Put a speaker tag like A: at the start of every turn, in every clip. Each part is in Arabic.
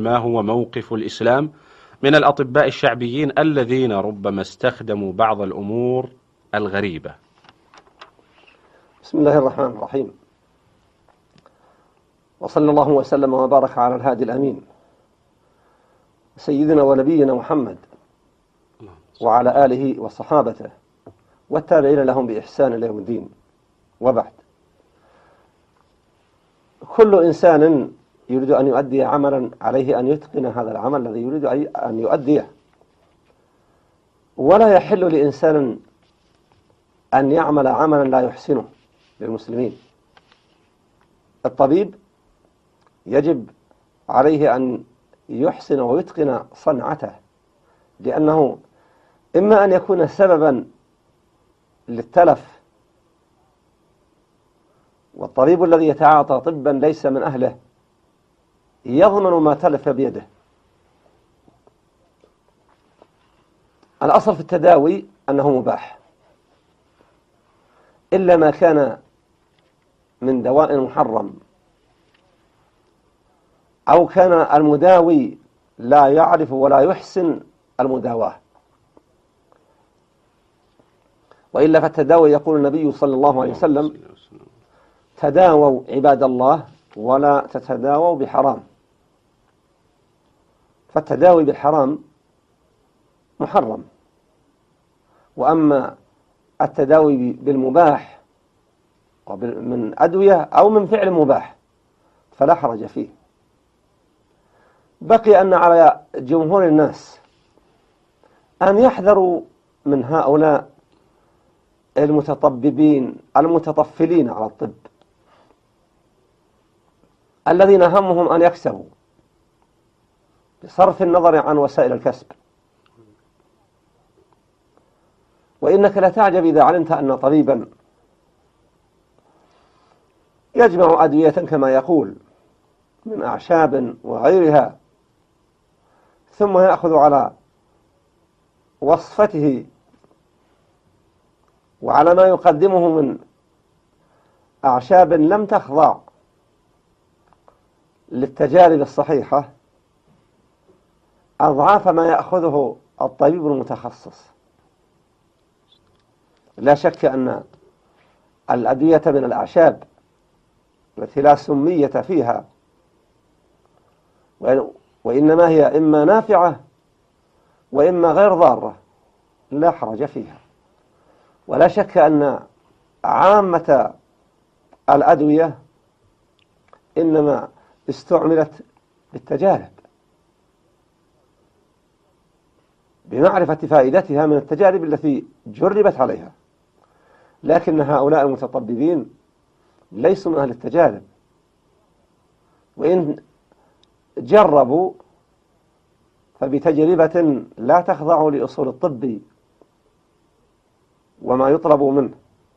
A: ما هو موقف الإسلام من الأطباء الشعبيين الذين ربما استخدموا بعض الأمور الغريبة؟
B: بسم الله الرحمن الرحيم، وصلى الله وسلم وبارك على الهادي الأمين سيدنا ونبينا محمد وعلى آله وصحابته والتابعين لهم بإحسان إلى يوم الدين. وبعد، كل إنسان يريد أن يؤدي عملا عليه أن يتقن هذا العمل الذي يريد أن يؤديه، ولا يحل لإنسان أن يعمل عملا لا يحسنه للمسلمين. الطبيب يجب عليه أن يحسن ويتقن صنعته، لأنه إما أن يكون سببا للتلف، والطبيب الذي يتعاطى طبا ليس من أهله يضمن ما تلف بيده. الأصل في التداوي أنه مباح، إلا ما كان من دواء محرم، أو كان المداوي لا يعرف ولا يحسن المداواة، وإلا فالتداوي يقول النبي صلى الله عليه وسلم: تداووا عباد الله ولا تتداووا بحرام. فالتداوي بالحرام محرم، وأما التداوي بالمباح من أدوية أو من فعل مباح فلا حرج فيه. بقي أن على جمهور الناس أن يحذروا من هؤلاء المتطببين المتطفلين على الطب، الذين همهم أن يكسبوا بصرف النظر عن وسائل الكسب. وإنك لا تعجب إذا علمت أن طبيبا يجمع أدوية كما يقول من أعشاب وغيرها، ثم يأخذ على وصفته وعلى ما يقدمه من أعشاب لم تخضع للتجارب الصحيحة أضعاف ما يأخذه الطبيب المتخصص. لا شك أن الأدوية من الأعشاب التي لا سمية فيها، وإنما هي إما نافعة وإما غير ضارة، لا حرج فيها. ولا شك أن عامة الأدوية إنما استعملت بالتجارب، بمعرفة فائدتها من التجارب التي جربت عليها، لكن هؤلاء المتطببين ليسوا من أهل التجارب، وإن جربوا فبتجربة لا تخضع لأصول الطب وما يطلب منه.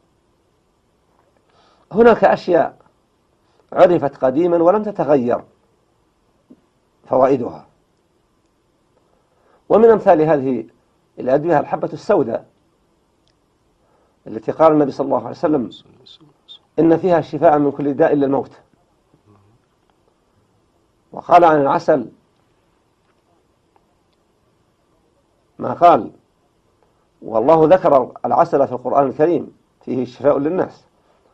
B: هناك أشياء عرفت قديما ولم تتغير فوائدها، ومن أمثال هذه الأدوية الحبة السوداء التي قال النبي صلى الله عليه وسلم: إن فيها شفاء من كل داء إلا الموت. وقال عن العسل ما قال: والله ذكر العسل في القرآن الكريم فيه شفاء للناس.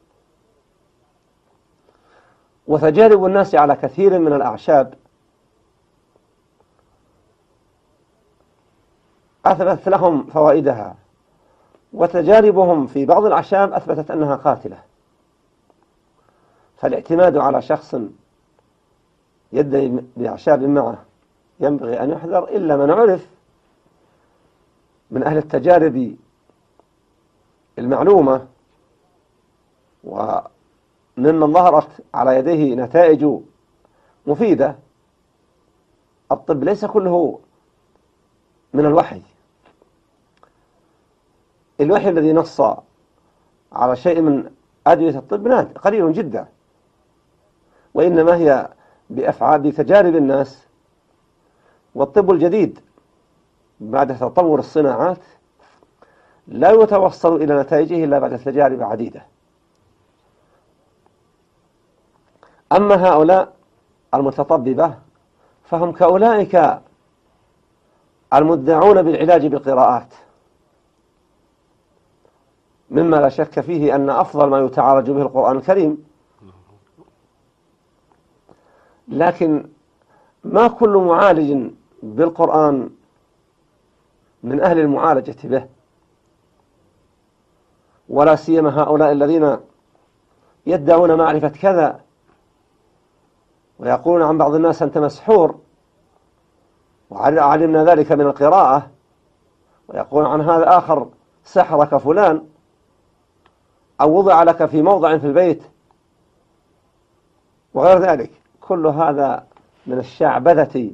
B: وتجارب الناس على كثير من الأعشاب أثبتت لهم فوائدها، وتجاربهم في بعض الأعشاب أثبتت أنها قاتلة. فالاعتماد على شخص يدعي بأعشاب معه ينبغي أن يحذر، إلا من عرف من أهل التجارب المعلومة وممن ظهرت على يديه نتائج مفيدة. الطب ليس كله من الوحي. الوحي الذي نص على شيء من أدوية الطب قليل جدا، وإنما هي بتجارب الناس. والطب الجديد بعد تطور الصناعات لا يتوصل إلى نتائجه إلا بعد تجارب عديدة. أما هؤلاء المتطببة فهم كأولئك المدعون بالعلاج بالقراءات، مما لا شك فيه أن أفضل ما يتعالج به القرآن الكريم، لكن ما كل معالج بالقرآن من أهل المعالجة به، ولا سيما هؤلاء الذين يدعون معرفة كذا ويقولون عن بعض الناس أنت مسحور وعلمنا ذلك من القراءة، ويقول عن هذا آخر سحرك فلان أو وضع لك في موضع في البيت وغير ذلك. كل هذا من الشعبذة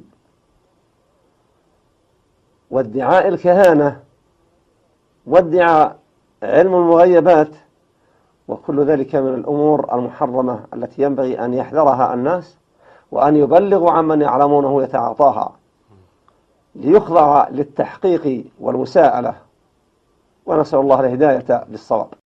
B: وادعاء الكهانة وادعاء علم المغيبات، وكل ذلك من الأمور المحرمة التي ينبغي أن يحذرها الناس وأن يبلغوا عمن يعلمونه يتعاطاها ليخضع للتحقيق والمساءلة، ونسأل الله الهداية للصواب.